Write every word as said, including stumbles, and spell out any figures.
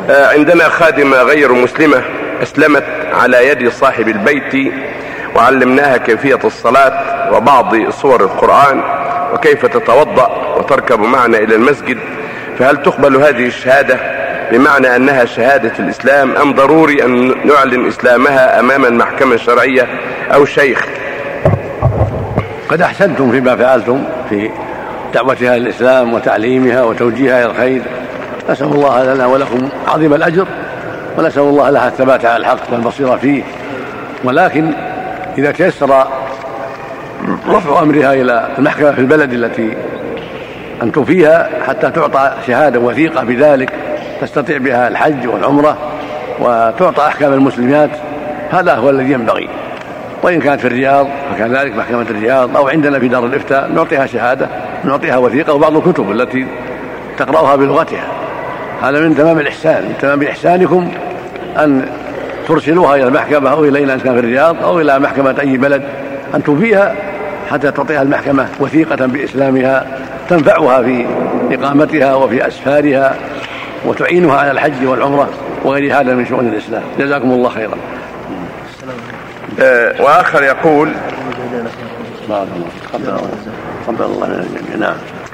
عندنا خادمة غير مسلمة أسلمت على يد صاحب البيت، وعلمناها كيفية الصلاة وبعض سور القرآن وكيف تتوضأ وتركب معنا إلى المسجد، فهل تقبل هذه الشهادة بمعنى أنها شهادة الإسلام، أم ضروري أن نعلن إسلامها أمام المحكمة الشرعية أو شيخ؟ قد أحسنتم فيما فعلتم في دعوتها للإسلام وتعليمها وتوجيهها إلى الخير، نسأل الله لنا ولكم عظيم الأجر، ونسأل الله لها الثبات على الحق والبصيرة فيه. ولكن إذا تيسر رفع أمرها إلى المحكمة في البلد التي أنتم فيها حتى تعطى شهادة وثيقة بذلك تستطيع بها الحج والعمرة وتعطى أحكام المسلمات، هذا هو الذي ينبغي. وإن كانت في الرياض فكذلك محكمة الرياض، أو عندنا في دار الإفتاء نعطيها شهادة، نعطيها وثيقة وبعض الكتب التي تقرأها بلغتها. هذا من تمام الإحسان، من تمام إحسانكم أن ترسلوها إلى المحكمة أو إلينا إن كان في الرياض أو إلى محكمة أي بلد أنتم فيها حتى تعطيها المحكمة وثيقة بإسلامها تنفعها في إقامتها وفي أسفارها وتعينها على الحج والعمرة وغير هذا من شؤون الإسلام. جزاكم الله خيرا. أه وآخر يقول قبل الله من الجميع. نعم.